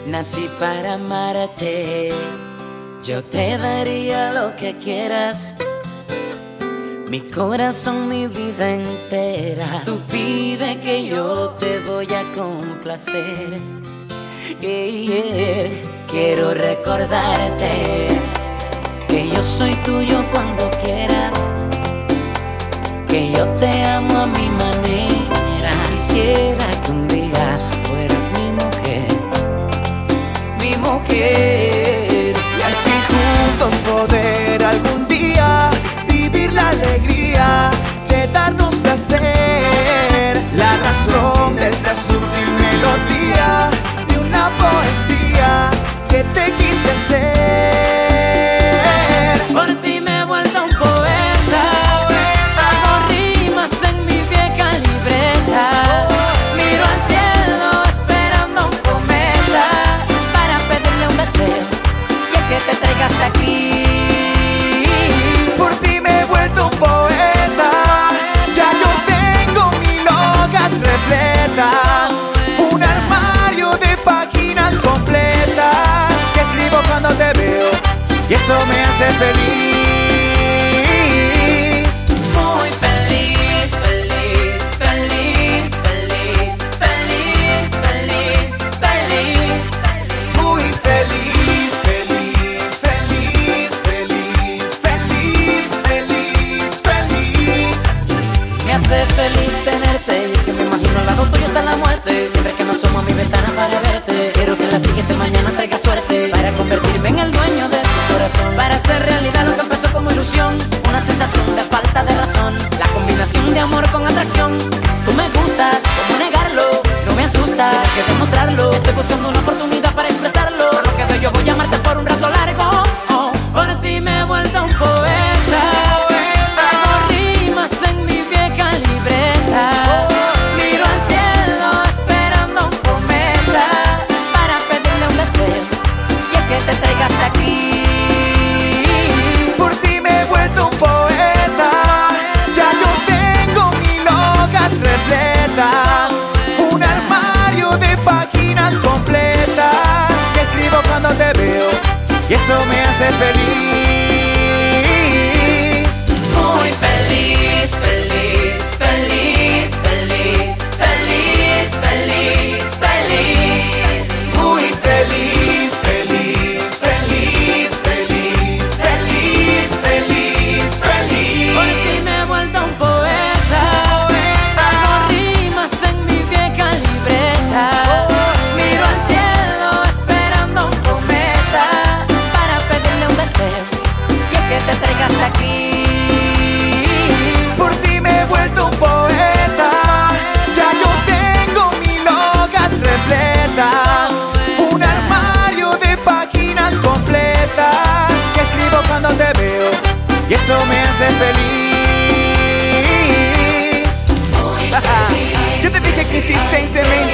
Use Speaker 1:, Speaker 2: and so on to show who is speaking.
Speaker 1: nací para amarte. Yo te daría lo que quieras, mi corazón, mi vida entera. Tú pide que yo te voy a complacer. Quiero recordarte que yo soy tuyo cuando quieras, que yo te amo a mi manera. Quisiera que un día fueras mi mujer, mi mujer.
Speaker 2: Y así juntos poder algún día vivir la alegría de darnos placer. La razón de esta sublime melodía de una poesía que te quise hacer.
Speaker 1: Por ti me he vuelto un poeta, hago rimas en mi vieja libreta. Miro al cielo esperando un cometa para pedirle un deseo, y es que te traiga hasta aquí.
Speaker 2: Por ti me he vuelto un poeta, ya yo tengo 1000 hojas repletas, un armario de páginas completas que escribo cuando te veo y eso me hace feliz.
Speaker 1: Muy feliz, feliz, feliz, feliz, feliz, feliz, feliz.
Speaker 2: Muy feliz, feliz, feliz, feliz, feliz, feliz, feliz.
Speaker 1: Me hace feliz tenerte, y es que me imagino al lado tuyo hasta la muerte. Siempre que me asomo a mi ventana para verte, quiero que la siguiente mañana traiga suerte para convertirme en el dueño de tu corazón, para hacer realidad lo que empezó como ilusión, una sensación de falta de razón, la combinación de amor con atracción. Tú me gustas, ¿cómo negarlo? No me asusta, hay que demostrarlo. Estoy buscando una oportunidad para expresarlo, por lo que doy yo voy a amarte por un rato largo. Por ti me he vuelto un poeta, hago rimas en mi vieja libreta. Miro al cielo esperando un cometa para pedirle un deseo, y es que te traiga hasta aquí.
Speaker 2: Por ti me he vuelto un poeta, ya yo tengo 1000 hojas repletas, un armario de páginas completas que escribo cuando te veo y eso me hace feliz.
Speaker 1: Muy feliz, feliz, feliz, feliz, feliz, feliz, feliz.
Speaker 2: Muy feliz, feliz, feliz, feliz, feliz, feliz, feliz.
Speaker 1: Por si me he vuelto un poeta, hago rimas en mi vieja libreta. Miro al cielo esperando un cometa para pedirle un deseo, y es que te traiga hasta aquí.
Speaker 2: Por ti me he vuelto un poeta, ya yo tengo 1000 hojas repletas, un armario de páginas completas que escribo cuando te veo y eso me hace feliz. Yo te dije que insistentemente